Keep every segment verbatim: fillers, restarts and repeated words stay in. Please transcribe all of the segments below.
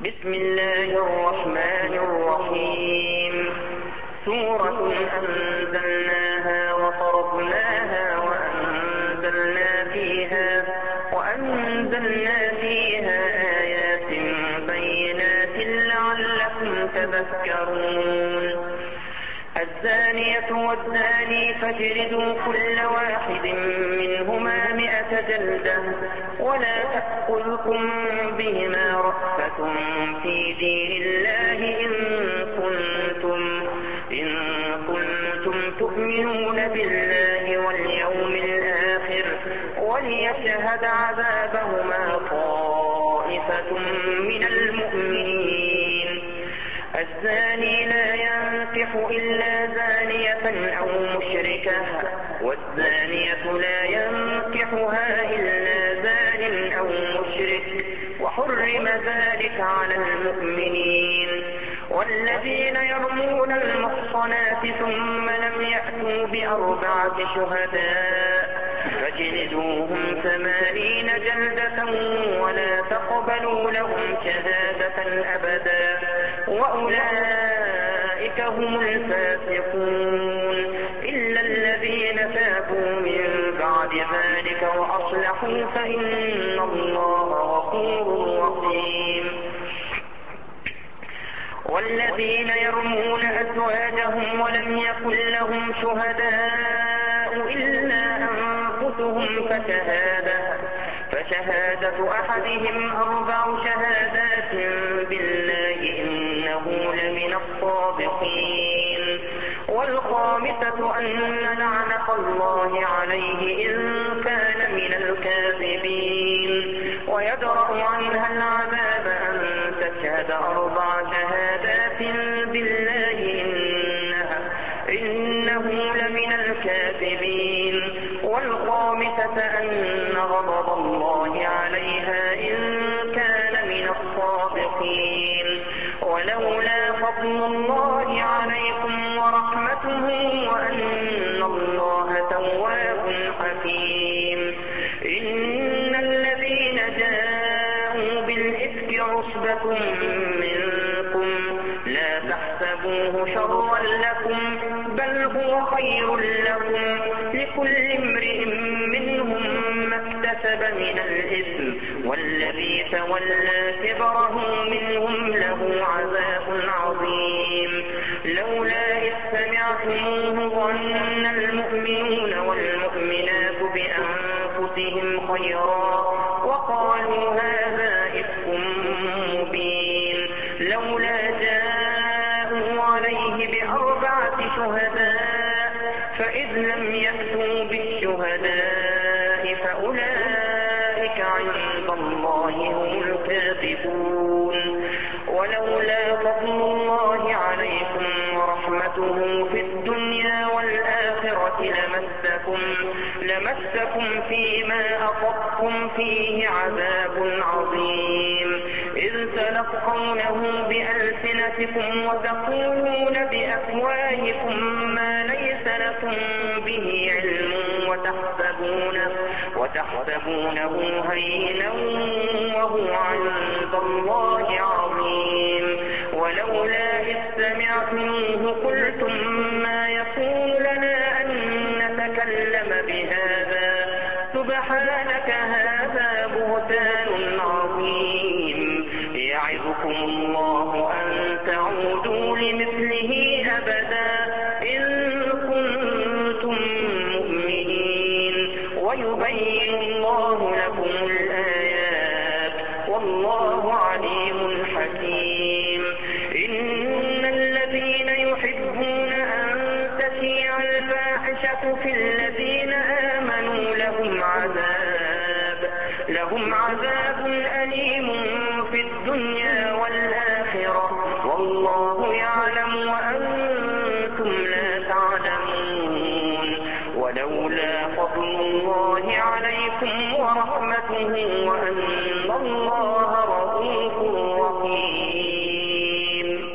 بسم الله الرحمن الرحيم سورة أنزلناها وفرضناها وأنزلنا فيها, وأنزلنا فيها آيات بينات لعلكم تذكرون. الزانية والزاني فاجلدوا كل واحد منهما مئة جلدة ولا تأخذكم بهما رأفة في دين الله إن كنتم, إن كنتم تؤمنون بالله واليوم الآخر وليشهد عذابهما طائفة من المؤمنين. الزاني لا ينكح إلا زانية أو مشركة, والزانية لا ينكحها إلا زان أو مشرك, وحرم ذلك على المؤمنين. والذين يرمون المحصنات ثم لم يأتوا بأربعة شهداء فاجلدوهم ثمانين جلدة ولا تقبلوا لهم شهادة أبدا وأولئك هم الفاسقون إلا الذين تابوا من بعد ذلك وأصلحوا فإن الله غفور رحيم. والذين يرمون أزواجهم ولم يكن لهم شهداء إلا أنفسهم فشهادة, فشهادة أحدهم أربع شهادات بالله إنه لمن الصادقين. والخامسة أن لعنة الله عليه إن كان من الكاذبين. ويدرأ عنها العذاب أن تشهد أربع شهادات بالله إنها إنه لمن الكاذبين. والخامسة أن غضب الله عليها إن كان من الصادقين. ولولا فضل الله عليكم ورحمته وأن الله تواب حكيم. إن الذين جاءوا بالإفك عصبة منكم لا تحسبوه شرا لكم بل هو خير لكم, لكل امرئ منهم ما اكتسب من الإثم والذي تولى كبره منهم له عذاب عظيم. لولا إذ سمعتموه ظن المؤمنون والمؤمنات بأنفسهم خيرا وقالوا هذا إفك مبين. لولا جاءوا عليه بأربعة شهداء فإذ لم يأتوا بالشهداء فأولئك عند الله هم الكاذبون. ولولا فضل الله عليكم ورحمته في الدنيا والآخرة لمسكم, لمسكم فيما أخذتم فيه عذاب عظيم إذ تلقونه بألسنتكم وتقولون بأفواهكم ما ليس لكم به علم وتحسبونه, وتحسبونه هينا وهو عند الله عظيم. ولولا إذ سمعتموه قلتم ما يكون لنا أن نتكلم بهذا سبحانك هذا بهتان عظيم. يعظكم الله أن تعودوا لمثله أبدا إن كنتم مؤمنين ويبين الله لكم الآيات والله عليم حكيم. إن الذين يحبون أن تشيع الفاحشة في الذين آمنوا لهم عذاب, لهم عذاب أليم في الدنيا والآخرة والله يعلم وأنتم لا تعلمون. ولولا فضل الله عليكم ورحمته وأن الله رؤوف رحيم.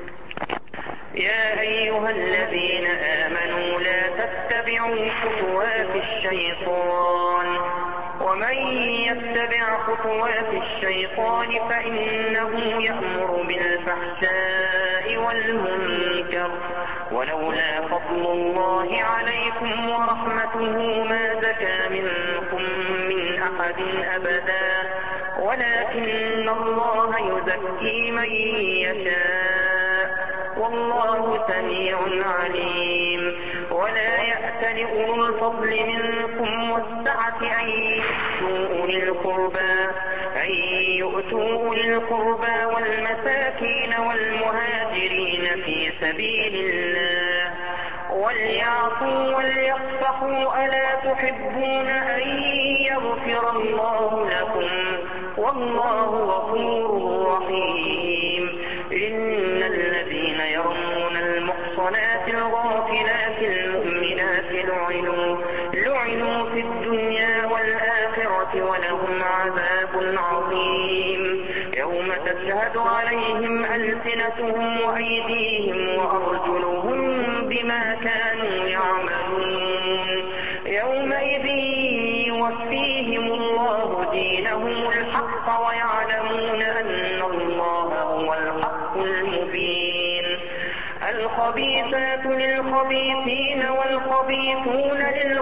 يا أيها الذين آمنوا لا تتبعوا خطوات الشيطان ومن يتبع خطوات الشيطان فإنه يأمر بالفحشاء والمنكر ولولا فضل الله عليكم ورحمته ما زكى منكم من أحد أبدا ولكن الله يزكي من يشاء والله سميع عليم. ولا يأتل أولو الفضل منكم والسعة أن يؤتوا أولي القربى أن يؤتوا أولي القربى والمساكين والمهاجرين في سبيل الله وليعفوا وليصفحوا ألا تحبون أن يغفر الله لكم والله غفور رحيم. إن الذين يرمون المحصنات الغافلات المؤمنات لعنوا لعنوا في الدنيا والآخرة ولهم عذاب عظيم. يوم تشهد عليهم ألسنتهم وأيديهم وأرجلهم بما كانوا يعملون يومئذ يوفيهم الله دينهم الحق ويعلمون أن الله هو الحق المبين. الخبيثات للخبيثين والخبيثون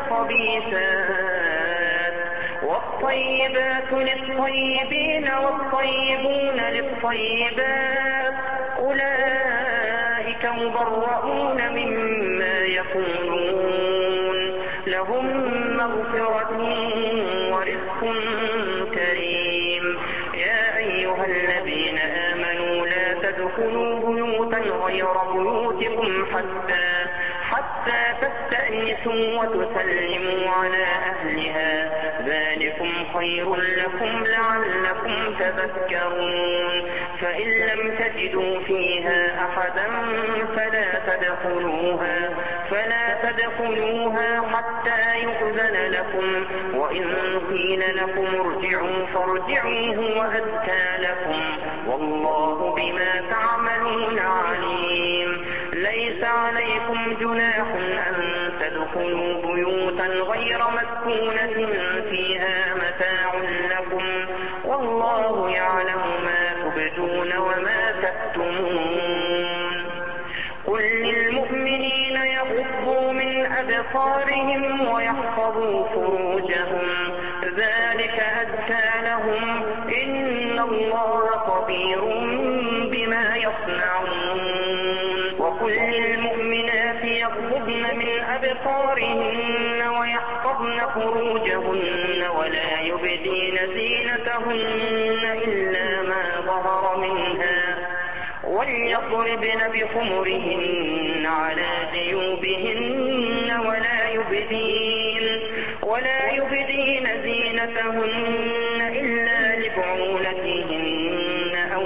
للخبيثات والطيبات للطيبين والطيبون للطيبات أولئك مبرؤون مما يقولون لهم مغفرة ورزق كريم. يا أيها الذين آمنوا لا تدخلوا بيوتا غير بيوتكم حتى حتى تستأنسوا وتسلموا على أهلها ذلكم خير لكم لعلكم تذكرون. فإن لم تجدوا فيها أحدا فلا تدخلوها فلا تدخلوها حتى يؤذن لكم وإن قيل لكم ارجعوا فارجعوا هو أزكى لكم والله بما تعملون عليم. ليس عليكم جناح أن تدخلوا بيوتا غير مسكونة فيها متاع لكم والله يعلم ما تبدون وما تكتمون. قل للمؤمنين يغضوا من أبصارهم ويحفظوا فروجهم ذلك أزكى لهم إن الله خبير بما يصنعون. وقل للمؤمنات يغضضن من أبصارهن ويحفظن فروجهن ولا يبدين زينتهن إلا ما ظهر منها وليضربن بخمرهن على جيوبهن ولا يبدين ولا يبدين زينتهن إلا لبعولتهن أو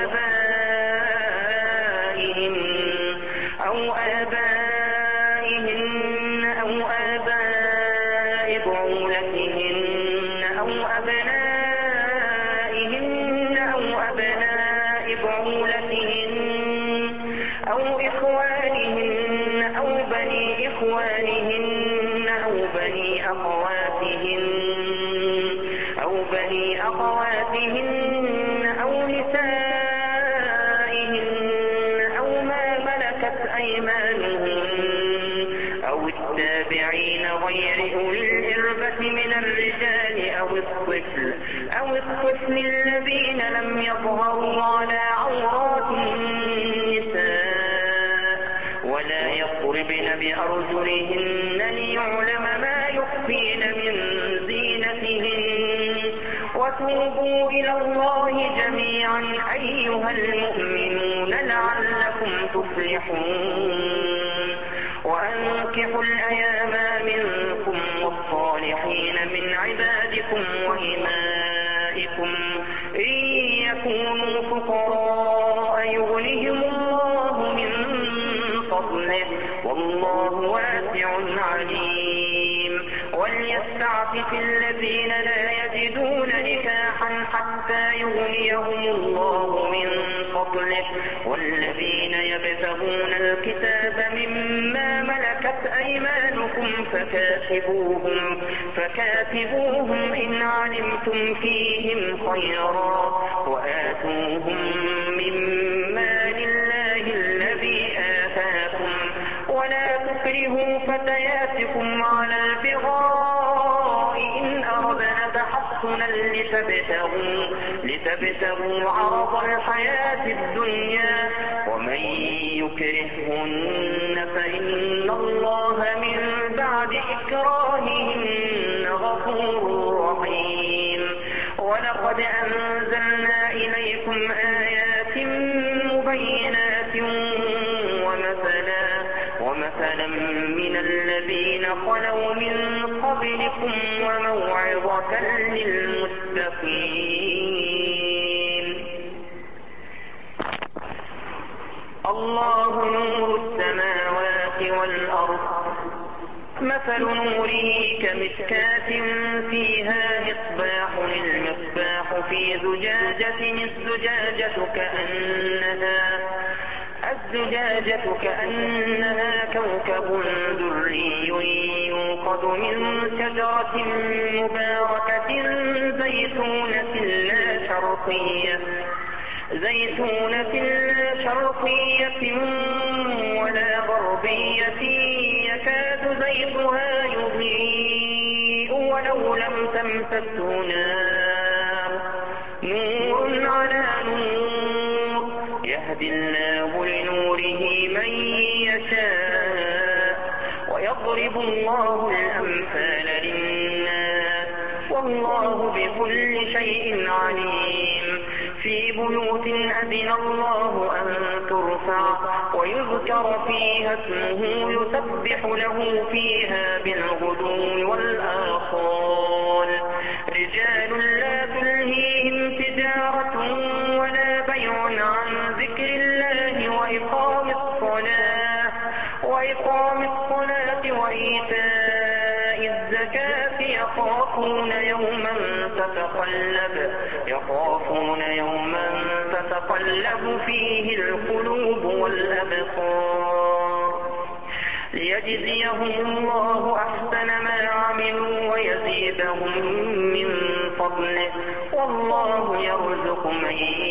آبائهن أو آبائهن أو آباء بعولتهن أو أبنائهن أو أبناء بعولتهن أو إخوانهن أو بني إخوانهن أو بني أخواتهن أو بني أخواتهن أو نسائهن أو ما ملكت أيمانهن أو التابعين غير أولي الإربة من الرجال أو الطفل أو الطفل الذين لم يظهروا على عورات النساء ولا يضربن بأرجلهن ليعلم ما يخفين من زينتهن. وتوبوا إلى الله جميعا أيها المؤمنون لعلكم تفلحون. وأنكحوا الأيام منكم والصالحين من عبادكم وإمائكم إن يكونوا فقراء يغنهم الله من فضله والله واسع عليم. وليستعفف الذين لا يجدون نكاحا حتى يغنيهم الله من فضله والذين يبتغون الكتاب مما ملكت أيمانكم فكاتبوهم, فكاتبوهم إن علمتم فيهم خيرا وآتوهم من مال الله الذي آتاكم ولا تكرهوا فتياتكم على البغاء إن أردنا تحصنا لتبتغوا, لتبتغوا عرض الحياة الدنيا ومن يكرههن فإن الله من بعد إكراههن غفور رحيم. ولقد أنزلنا إليكم آيات مبينات ومثلا, ومثلا من الذين خلوا من قبلكم وموعظة للمتقين. الله نور السماوات والأرض مثل نوره كمشكاة فيها مصباح المصباح في زجاجة الزجاجة كأنها الزجاجة كأنها كوكب دري يوقد من شجرة مباركة زيتونة لا شرقية زيتونة لا شرقية ولا غربية يكاد زيتها يضيء ولو لم تمسسه نار نور على نور يهدي الله لنوره من يشاء ويضرب الله الأمثال للناس والله بكل شيء عليم. في بيوت أذن الله أن ترفع ويذكر فيها اسمه يسبح له فيها بالغدو والآصال رجال لا تلهيهم تجارة ولا بيع عن ذكر الله وإقام الصلاة وإقام الصلاة وإيتاء الزكاة يخافون يوما تتقلب يخافون يوما تتقلب فيه القلوب والأبصار ليجزيهم الله أحسن ما عملوا ويزيدهم من فضله والله يرزق من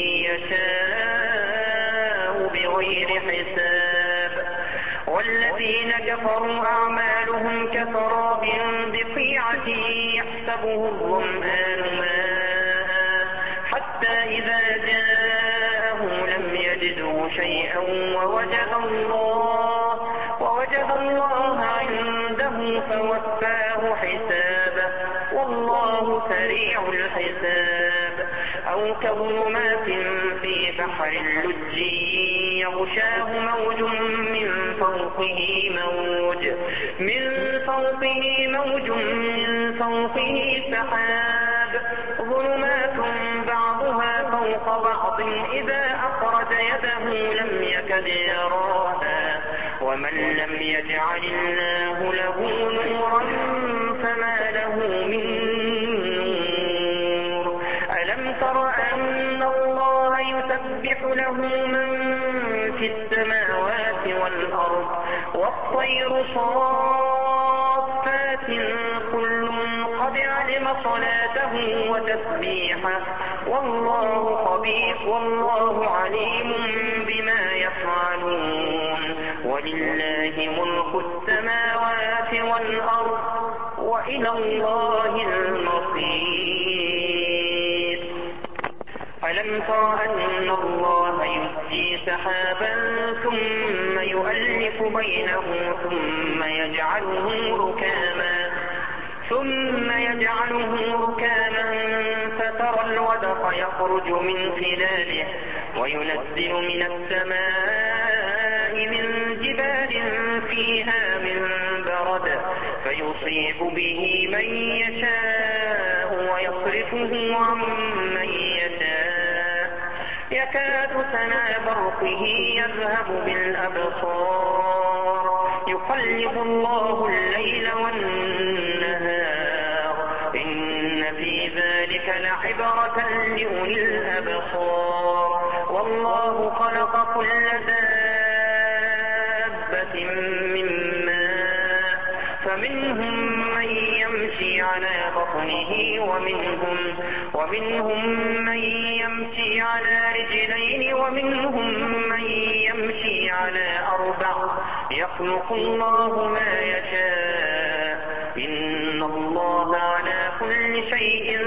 يشاء بغير حساب. والذين كفروا أعمالهم كسراب بقيعة يحسبه الظمآن ماء حتى إذا جاءه لم يجده شيئا ووجد الله ووجد الله عنده فوفاه حسابه والله سريع الحساب. أو كظلمات في بحر اللج يغشاه موج من فوقه موج من فوقه موج من فوقه سحاب ظلمات بعضها فوق بعض إذا أخرج يده لم يكد يراها ومن لم يجعل الله له نورا فما له من نور. ألم تر أن الله يسبح له من في السماوات والأرض والطير صافات كل قد علم صلاته وتسبيحه والله خبير والله عليم بما يفعلون. ولله ملك السماوات والأرض وإلى الله المصير. ألم تر أن الله يزجي سحابا ثم يؤلف بينه ثم يجعله ركاما ثم يجعله ركاما فترى الودق يخرج من خلاله وينزل من السماء من جبال فيها من برد فيصيب به من يشاء ويصرفه عن من يشاء يكاد سنا برقه يذهب بالأبصار يقلب الله الليل والنهار إن في ذلك لعبرة لأولي الأبصار. والله خلق كل دابة من ماء فمنهم من يمشي على بطنه ومنهم, ومنهم من يمشي على رجلين ومنهم من يمشي على أربع يخلق الله ما يشاء إن الله على كل شيء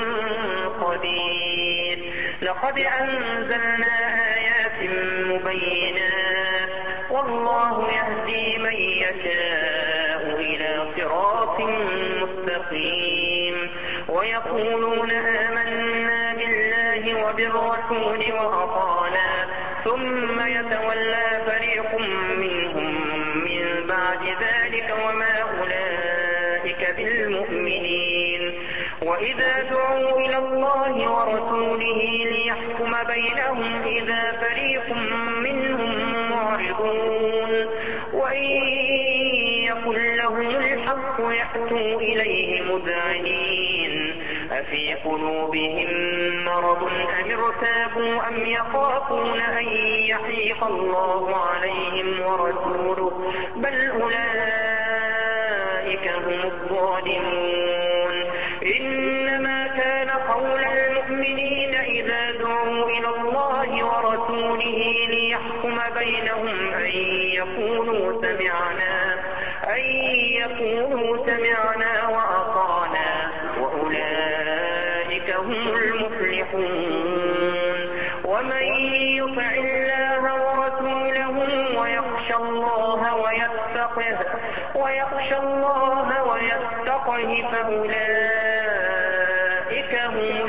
قدير. لقد أنزلنا آيات مبينات والله يهدي من يشاء إلى صراط مستقيم. ويقولون آمنا بالله وبالرسول وأطعنا ثم يتولى فريق منهم من بعد ذلك وما أولئك بالمؤمنين. وإذا دعوا إلى الله ورسوله ليحكم بينهم إذا فريق منهم معرضون وإن يكن لهم الحق يأتوا إليه مذعنين أفي قلوبهم مرض أم ارتابوا أم يخافون أن يحيق الله عليهم ورسوله بل أولئك هم الظالمون. إنما كان قول المؤمنين إذا دعوا إلى الله ورسوله ليحكم بينهم أن يقولوا سمعنا أن يقولوا سمعنا وأطعنا وأولئك هم المفلحون. ومن يطع الله ورسوله ويخشى الله ويتقه ويخشى الله ويتقه فأولئك هم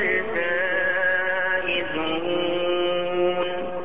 الفائزون.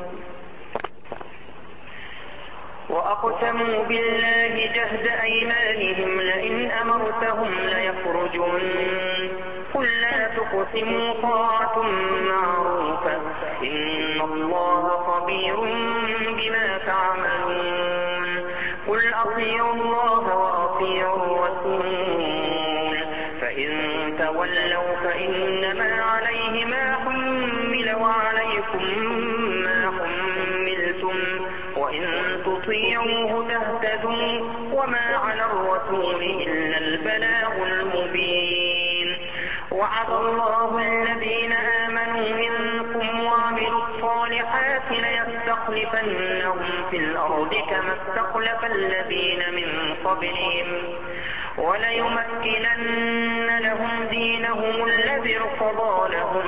وأقسموا بالله جهد أيمانهم لئن أمرتهم ليخرجون قل لا تقسموا طاعة معروفة إن الله خبير بما تعملون. قل أطيعوا الله وأطيعوا الرسول فإن تولوا فإنما عليه ما حمل وعليكم ما حملتم وإن تطيعوه تهتدوا وما على الرسول إلا البلاغ المبين. وعد الله الذين آمنوا منكم وعملوا الصالحات ليستخلفنهم في الأرض كما استخلف الذين من قبلهم وليمكنن لهم دينهم الذي ارتضى لهم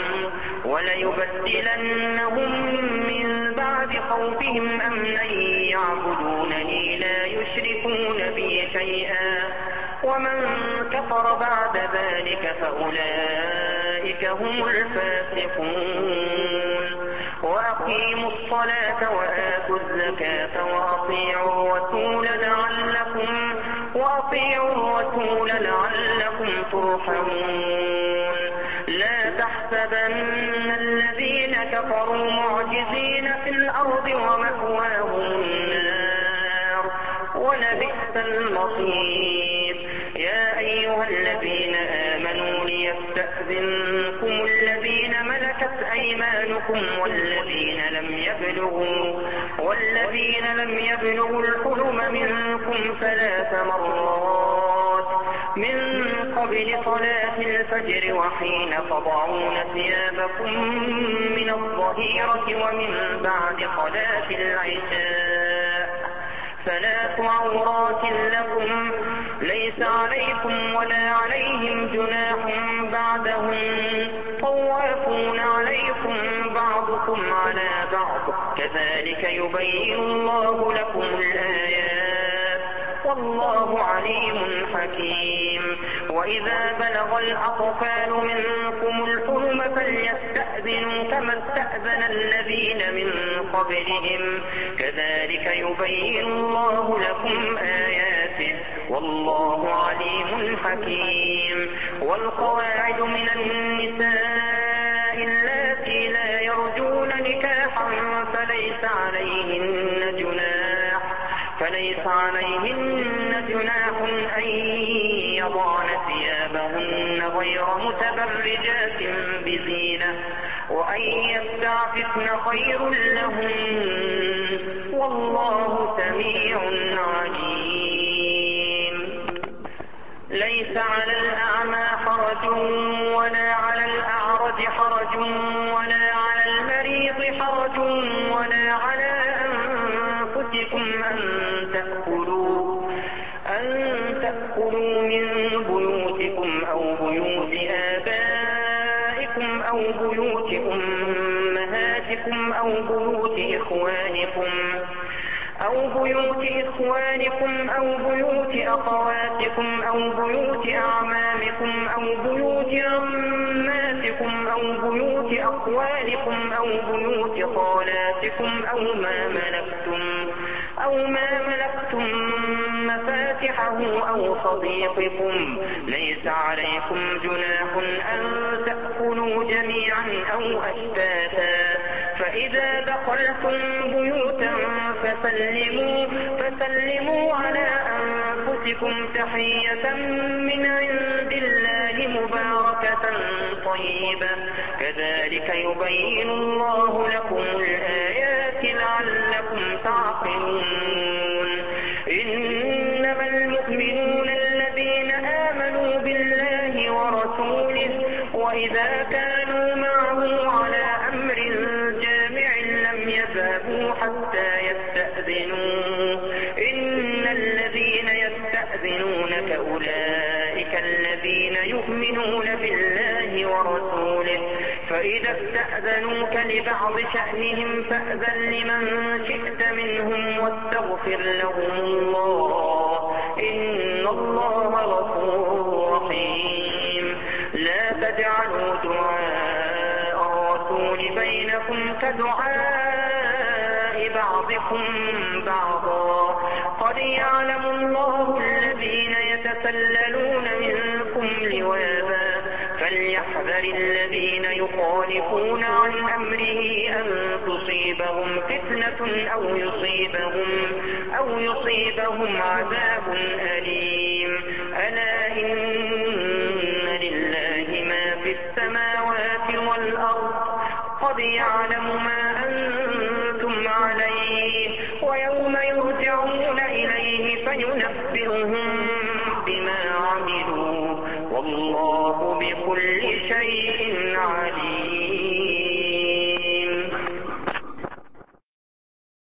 وليبدلنهم من بعد خوفهم أمنا يعبدونني لا يشركون بي شيئا ومن كفر بعد ذلك فأولئك هم الفاسقون. وأقيموا الصلاة وآتوا الزكاة وأطيعوا الرسول لعلكم وأطيعوا الرسول لعلكم ترحمون. لا تحسبن الذين كفروا معجزين في الأرض ومأواهم النار ولبئس المصير. يا أيها الذين آمنوا ليستأذنكم الذين ملكت أيمانكم والذين لم يبلغوا والذين لم يبلغوا الحلم منكم ثلاث مرات من قبل صلاة الفجر وحين تضعون ثيابكم من الظهيرة ومن بعد صلاة العشاء ثلاث عورات لكم ليس عليكم ولا عليهم جناح بعدهم طوافون عليكم بعضكم على بعض كذلك يبين الله لكم الآيات والله عليم حكيم. وإذا بلغ الأطفال منكم الحلم فليستأذنوا كما استأذن الذين من قبلهم كذلك يبين الله لكم آياته والله عليم حكيم. والقواعد من النساء اللاتي لا يرجون نكاحا فليس عليهن جناح فليس عليهن جناح أن يضعن ثيابهن غير متبرجات بزينة وأن يستعففن خير لهن والله سميع عليم. ليس على الأعمى حرج ولا على الأعرج حرج ولا على المريض حرج ولا على أنفسكم أن تأكلوا أن تأكلوا من بيوتكم أو بيوت آبائكم أو بيوت أمهاتكم أو بيوت إخوانكم أو بيوت إخوانكم أو بيوت أخواتكم أو بيوت أعمامكم أو بيوت عماتكم أو بيوت أخوالكم أو بيوت خالاتكم أو ما ملكتم أو ما ملكتم مفاتحه أو صديقكم. ليس عليكم جناح أن تأكلوا جميعا أو أشتاتا فإذا دخلتم بيوتا فسلموا, فسلموا على أنفسكم تحية من عند الله مباركة طيبة كذلك يبين الله لكم الآيات لعلكم تعقلون. إنما المؤمنون الذين آمنوا بالله ورسوله وإذا كانوا معه على أمر جامع لم يذهبوا حتى يستأذنوه إن الذين يستأذنونك أولئك الذين يؤمنون بالله ورسوله فإذا استأذنوك لبعض شأنهم فأذن لمن شئت منهم واستغفر لهم الله إن الله غفور رحيم. لا تجعلوا دعاء الرسول بينكم كدعاء بعضكم بعضا قد يعلم الله الذين يتسللون منكم لواذا فليحذر الذين يخالفون عن أمره أن تصيبهم فتنة أو يصيبهم, أو يصيبهم عذاب أليم. ألا إن لله ما في السماوات والأرض قد يعلم ما أنتم عليه ويوم يرجعون إليه فينبئهم بما عملوا والله بكل شيء عليم.